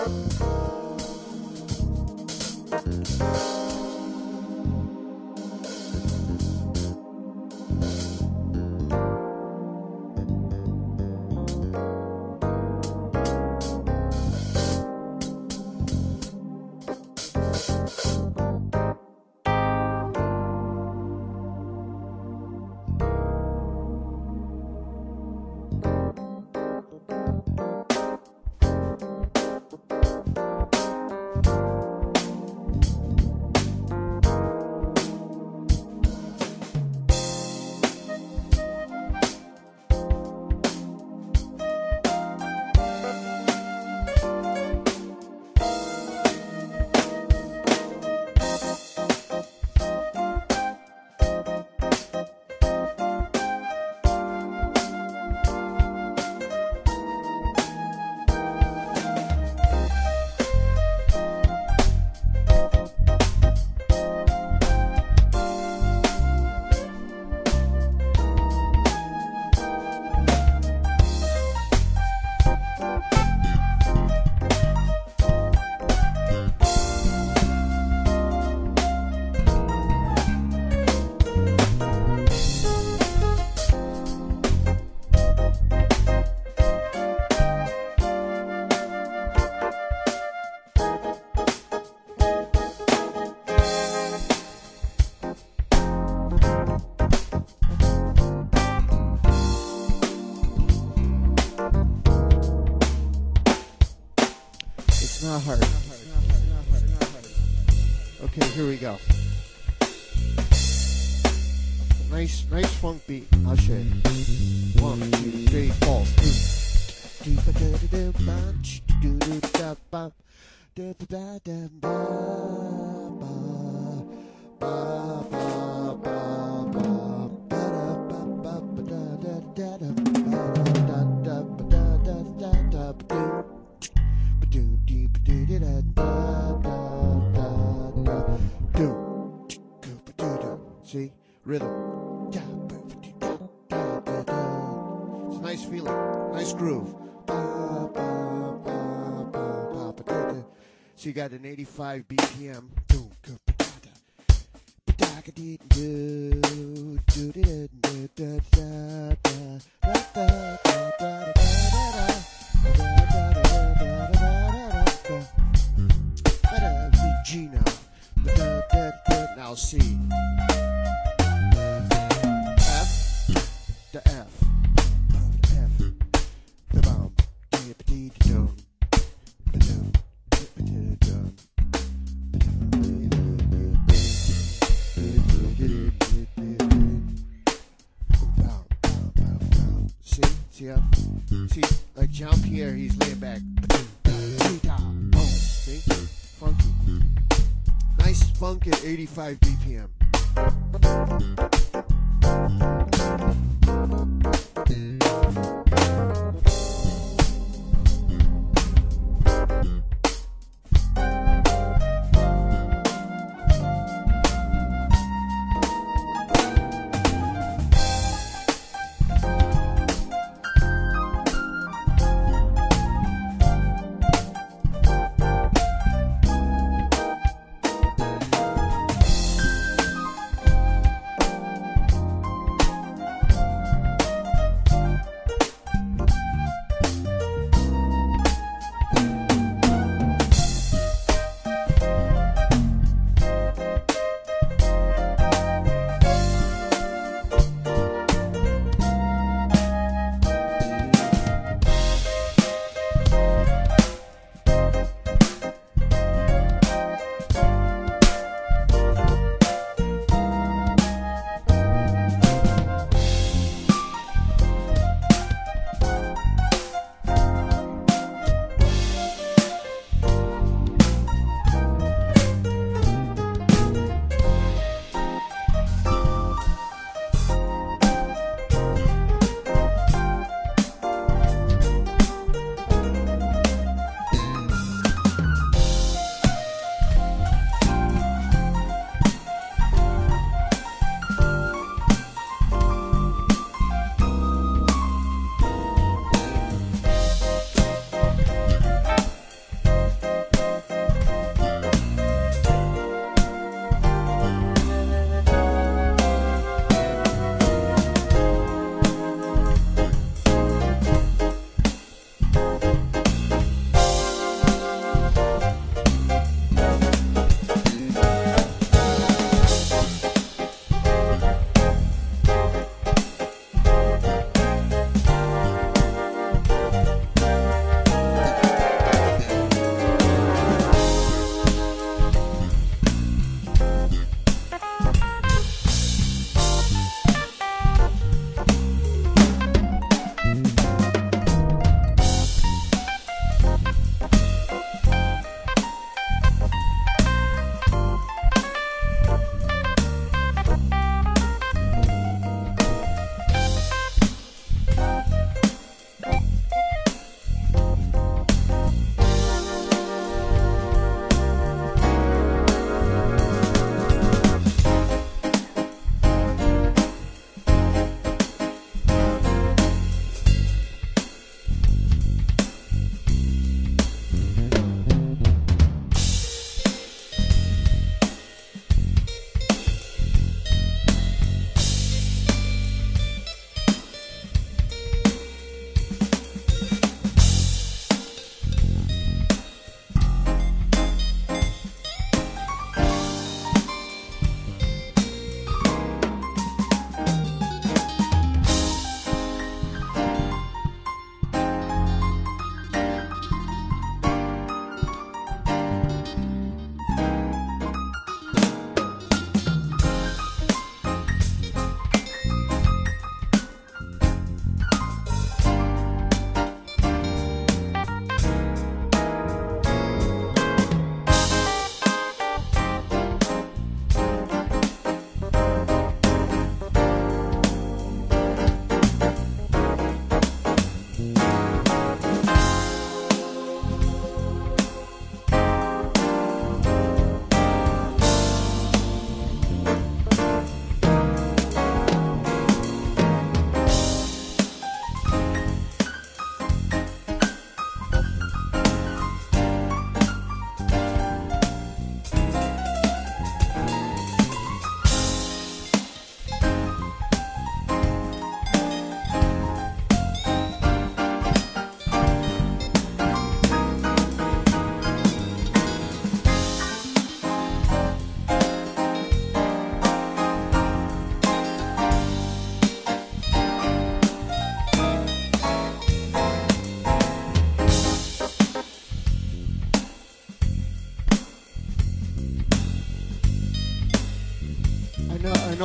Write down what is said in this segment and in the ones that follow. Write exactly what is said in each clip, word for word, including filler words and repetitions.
not hard. Okay, here we go. Nice, nice funk beat. I'll show you. One, two, three, four. See? Rhythm. It's a nice feeling. Nice groove. So you got an eighty-five B P M. G now. Now C. F. The F. The F. The bomb. See? See how? See, like Jean-Pierre, he's laying back. See? Funky. Nice funk at eighty-five B P M.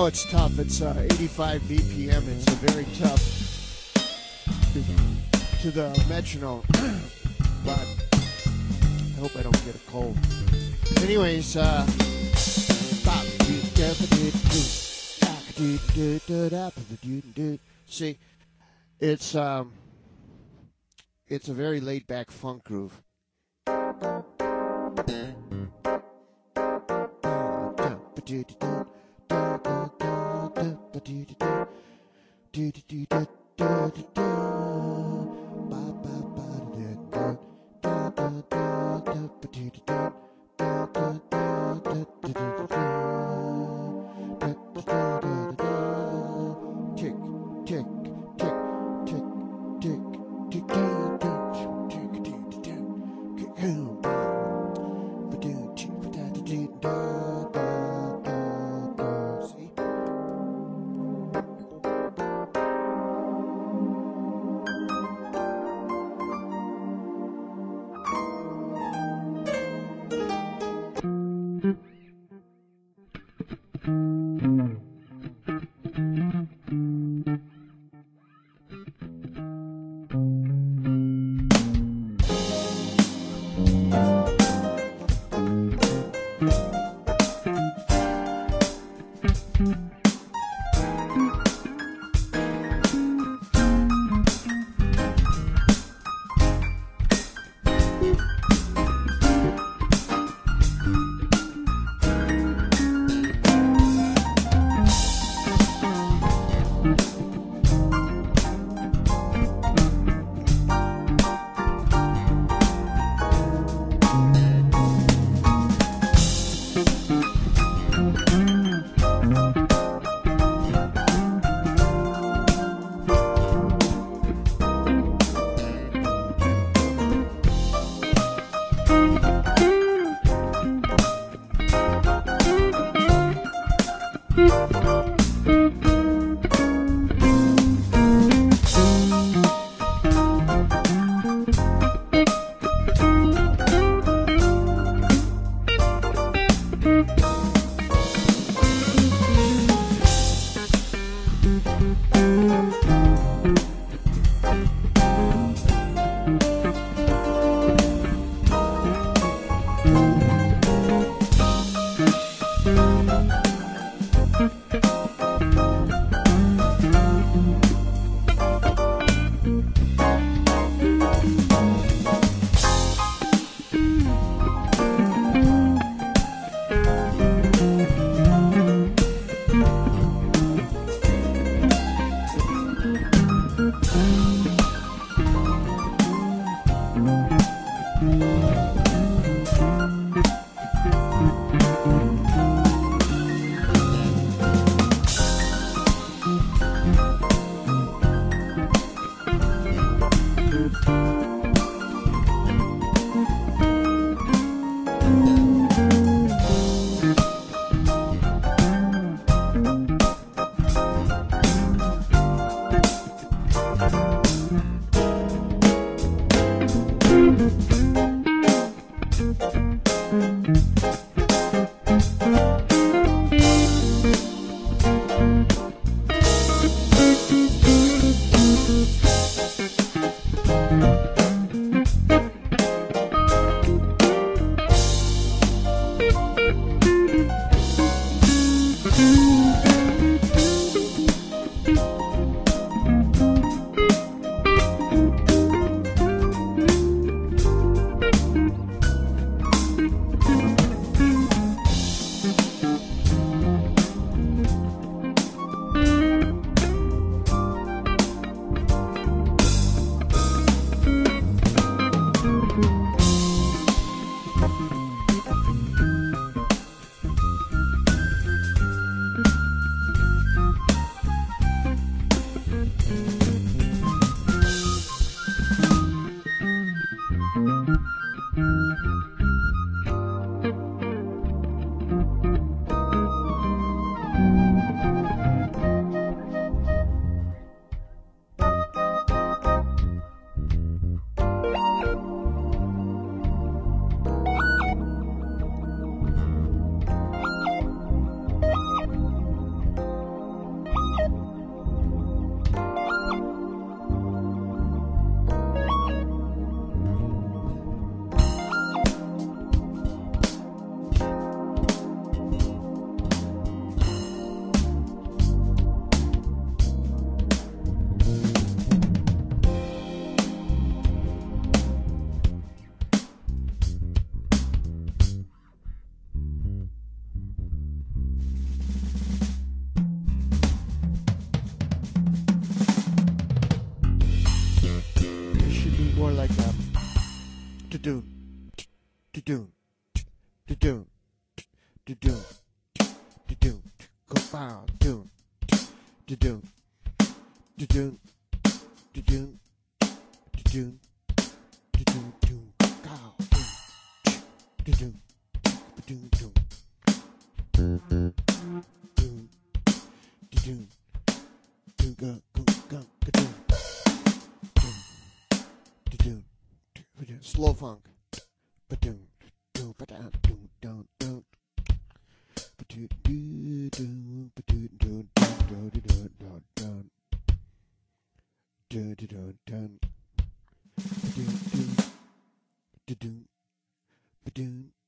know it's tough. It's uh, eighty-five B P M. It's a very tough to the metronome. But I hope I don't get a cold. Anyways, uh, see, it's um, it's a very laid-back funk groove. Tick, tick, tick, tick, tick, tick, see? to-doon, to-doon, to-doon, to-doon, to-doon, go bow, doon, to-doon, to-doon, to-doon, to-doon, to-doon, doon, cow, doon, to-doon, to-doon, doon, doon, to-doon, doon, go, go, go, to-doon, doon, to-doon, slow funk, ba-doon, doon, ba-down, doon, down, down, ba-doon, doon, doon, ba-doon, doon, doon, doon, doon, doon, doon, doon, doon, doon, ba-doon, doon, ba-doon, ba-doon,